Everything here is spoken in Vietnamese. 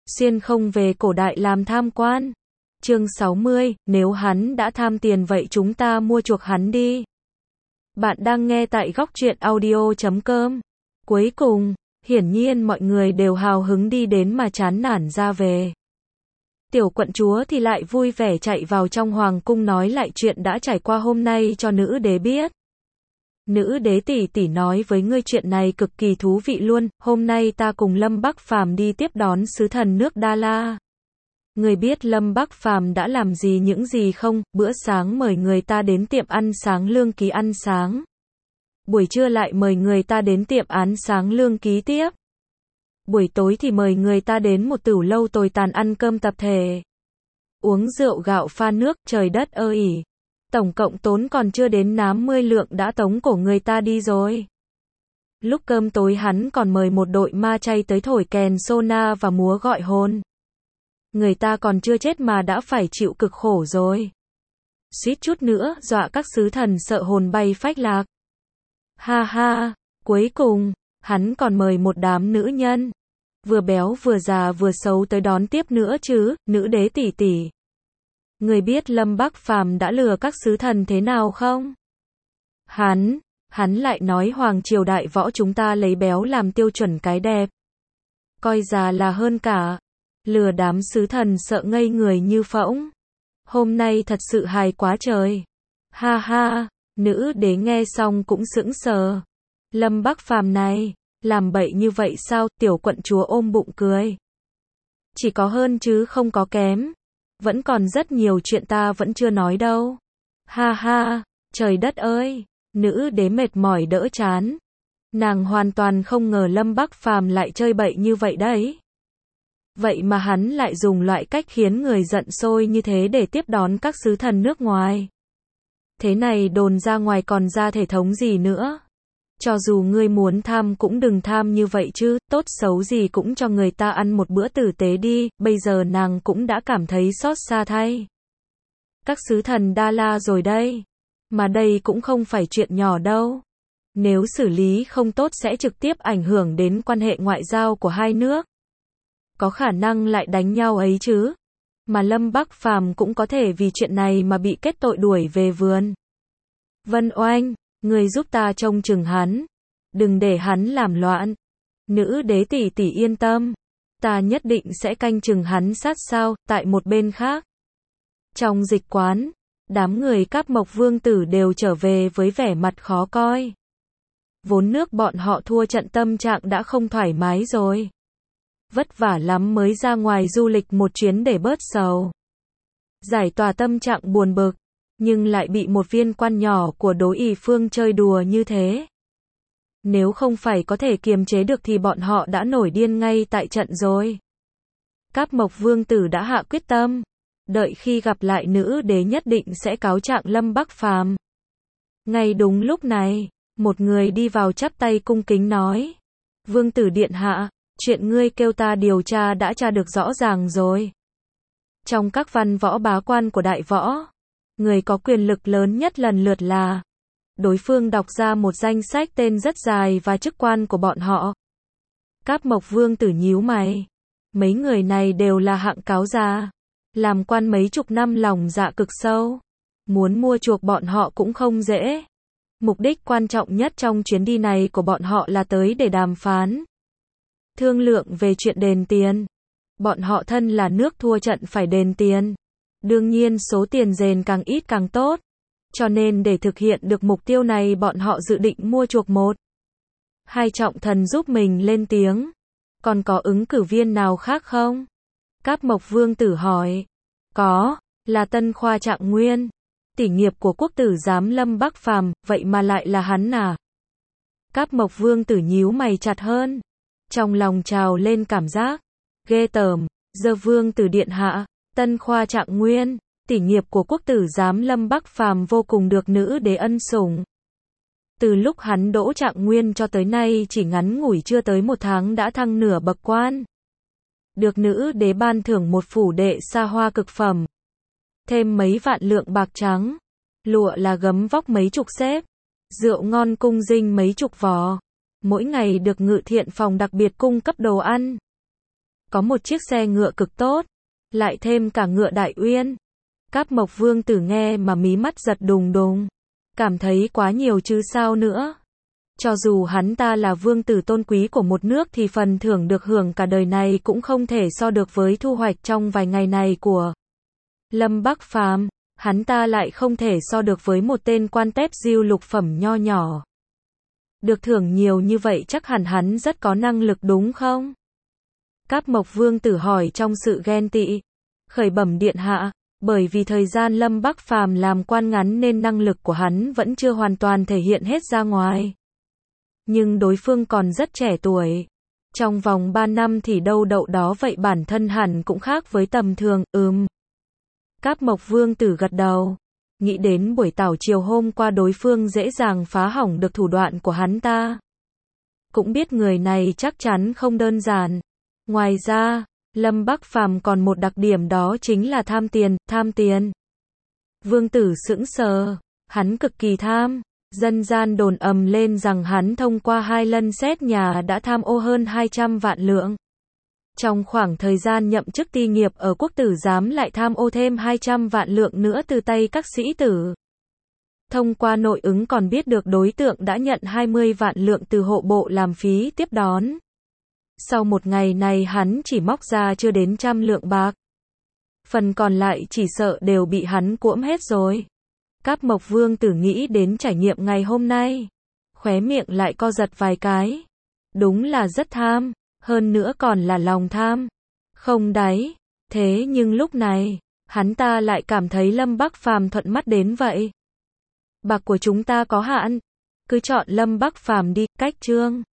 xuyên không về cổ đại làm tham quan. Chương 60, nếu hắn đã tham tiền vậy chúng ta mua chuộc hắn đi. Bạn đang nghe tại góc truyện audio.com. Cuối cùng, hiển nhiên mọi người đều hào hứng đi đến mà chán nản ra về. Tiểu quận chúa thì lại vui vẻ chạy vào trong hoàng cung nói lại chuyện đã trải qua hôm nay cho nữ đế biết. Nữ đế tỷ tỷ nói với ngươi chuyện này cực kỳ thú vị luôn, hôm nay ta cùng Lâm Bắc Phàm đi tiếp đón sứ thần nước Đa La. Ngươi biết Lâm Bắc Phàm đã làm gì những gì không? Bữa sáng mời người ta đến tiệm ăn sáng Lương Ký ăn sáng. Buổi trưa lại mời người ta đến tiệm ăn sáng Lương Ký tiếp. Buổi tối thì mời người ta đến một tửu lâu tồi tàn ăn cơm tập thể. Uống rượu gạo pha nước, trời đất ơi. Tổng cộng tốn còn chưa đến 50 lượng đã tống cổ người ta đi rồi. Lúc cơm tối hắn còn mời một đội ma chay tới thổi kèn sona và múa gọi hồn. Người ta còn chưa chết mà đã phải chịu cực khổ rồi. Suýt chút nữa, dọa các sứ thần sợ hồn bay phách lạc. Ha ha, cuối cùng, hắn còn mời một đám nữ nhân. Vừa béo vừa già vừa xấu tới đón tiếp nữa chứ, nữ đế tỷ tỷ. Người biết Lâm Bắc Phàm đã lừa các sứ thần thế nào không? Hắn lại nói hoàng triều đại võ chúng ta lấy béo làm tiêu chuẩn cái đẹp. Coi già là hơn cả. Lừa đám sứ thần sợ ngây người như phỗng. Hôm nay thật sự hài quá trời. Ha ha, nữ đế nghe xong cũng sững sờ. Lâm Bắc Phàm này, làm bậy như vậy sao? Tiểu quận chúa ôm bụng cười. Chỉ có hơn chứ không có kém. Vẫn còn rất nhiều chuyện ta vẫn chưa nói đâu. Ha ha, trời đất ơi, nữ đế mệt mỏi đỡ chán. Nàng hoàn toàn không ngờ Lâm Bắc Phàm lại chơi bậy như vậy đấy. Vậy mà hắn lại dùng loại cách khiến người giận sôi như thế để tiếp đón các sứ thần nước ngoài. Thế này đồn ra ngoài còn ra thể thống gì nữa. Cho dù ngươi muốn tham cũng đừng tham như vậy chứ, tốt xấu gì cũng cho người ta ăn một bữa tử tế đi, bây giờ nàng cũng đã cảm thấy xót xa thay. Các sứ thần Đa La rồi đây. Mà đây cũng không phải chuyện nhỏ đâu. Nếu xử lý không tốt sẽ trực tiếp ảnh hưởng đến quan hệ ngoại giao của hai nước. Có khả năng lại đánh nhau ấy chứ. Mà Lâm Bắc Phàm cũng có thể vì chuyện này mà bị kết tội đuổi về vườn. Vân Oanh, người giúp ta trông chừng hắn. Đừng để hắn làm loạn. Nữ đế tỷ tỷ yên tâm. Ta nhất định sẽ canh chừng hắn sát sao. Tại một bên khác. Trong dịch quán, đám người Cáp Mộc Vương tử đều trở về với vẻ mặt khó coi. Vốn nước bọn họ thua trận tâm trạng đã không thoải mái rồi. Vất vả lắm mới ra ngoài du lịch một chuyến để bớt sầu. Giải tỏa tâm trạng buồn bực. Nhưng lại bị một viên quan nhỏ của Đỗ Ỷ Phương chơi đùa như thế. Nếu không phải có thể kiềm chế được thì bọn họ đã nổi điên ngay tại trận rồi. Cáp Mộc Vương tử đã hạ quyết tâm. Đợi khi gặp lại nữ đế nhất định sẽ cáo trạng Lâm Bắc Phàm. Ngay đúng lúc này, một người đi vào chắp tay cung kính nói. Vương tử điện hạ, chuyện ngươi kêu ta điều tra đã tra được rõ ràng rồi. Trong các văn võ bá quan của đại võ, người có quyền lực lớn nhất lần lượt là. Đối phương đọc ra một danh sách tên rất dài và chức quan của bọn họ. Cáp Mộc Vương tử nhíu mày. Mấy người này đều là hạng cáo già. Làm quan mấy chục năm lòng dạ cực sâu. Muốn mua chuộc bọn họ cũng không dễ. Mục đích quan trọng nhất trong chuyến đi này của bọn họ là tới để đàm phán. Thương lượng về chuyện đền tiền. Bọn họ thân là nước thua trận phải đền tiền. Đương nhiên số tiền đền càng ít càng tốt. Cho nên để thực hiện được mục tiêu này bọn họ dự định mua chuộc một. Hai trọng thần giúp mình lên tiếng. Còn có ứng cử viên nào khác không? Cáp Mộc Vương tử hỏi. Có, là Tân Khoa Trạng Nguyên. Tỷ nghiệp của quốc tử giám Lâm Bắc Phàm, vậy mà lại là hắn à? Cáp Mộc Vương tử nhíu mày chặt hơn. Trong lòng trào lên cảm giác ghê tởm. Giờ Vương tử điện hạ, Tân Khoa Trạng Nguyên, tỷ nghiệp của quốc tử giám Lâm Bắc Phàm vô cùng được nữ đế ân sủng. Từ lúc hắn đỗ Trạng Nguyên cho tới nay chỉ ngắn ngủi chưa tới một tháng đã thăng nửa bậc quan. Được nữ đế ban thưởng một phủ đệ xa hoa cực phẩm. Thêm mấy vạn lượng bạc trắng. Lụa là gấm vóc mấy chục xếp. Rượu ngon cung dinh mấy chục vò. Mỗi ngày được Ngự Thiện phòng đặc biệt cung cấp đồ ăn. có một chiếc xe ngựa cực tốt, lại thêm cả ngựa Đại Uyên. Cáp Mộc Vương Tử nghe mà mí mắt giật đùng đùng, cảm thấy quá nhiều chứ sao nữa. Cho dù hắn ta là vương tử tôn quý của một nước thì phần thưởng được hưởng cả đời này cũng không thể so được với thu hoạch trong vài ngày này của Lâm Bắc Phàm, hắn ta lại không thể so được với một tên quan tép diêu lục phẩm nho nhỏ. Được thưởng nhiều như vậy chắc hẳn hắn rất có năng lực đúng không? Cáp Mộc Vương Tử hỏi trong sự ghen tị. Khởi bẩm điện hạ, bởi vì thời gian Lâm Bắc Phàm làm quan ngắn nên năng lực của hắn vẫn chưa hoàn toàn thể hiện hết ra ngoài. Nhưng đối phương còn rất trẻ tuổi. Trong vòng 3 năm thì đâu đậu đó vậy bản thân hẳn cũng khác với tầm thường, Cáp Mộc Vương Tử gật đầu. Nghĩ đến buổi tảo chiều hôm qua đối phương dễ dàng phá hỏng được thủ đoạn của hắn ta. Cũng biết người này chắc chắn không đơn giản. Ngoài ra, Lâm Bắc Phàm còn một đặc điểm đó chính là tham tiền. Vương Tử sững sờ, hắn cực kỳ tham. Dân gian đồn ầm lên rằng hắn thông qua 2 lần xét nhà đã tham ô hơn 200 vạn lượng. Trong khoảng thời gian nhậm chức ti nghiệp ở quốc tử giám lại tham ô thêm 200 vạn lượng nữa từ tay các sĩ tử. Thông qua nội ứng còn biết được đối tượng đã nhận 20 vạn lượng từ hộ bộ làm phí tiếp đón. Sau một ngày này hắn chỉ móc ra chưa đến 100 lượng bạc. Phần còn lại chỉ sợ đều bị hắn cuỗm hết rồi. Cáp Mộc Vương Tử nghĩ đến trải nghiệm ngày hôm nay. Khóe miệng lại co giật vài cái. Đúng là rất tham, hơn nữa còn là lòng tham. Không đáy. Thế nhưng lúc này, hắn ta lại cảm thấy Lâm Bắc Phàm thuận mắt đến vậy. Bạc của chúng ta có hạn. Cứ chọn Lâm Bắc Phàm đi, cách chương.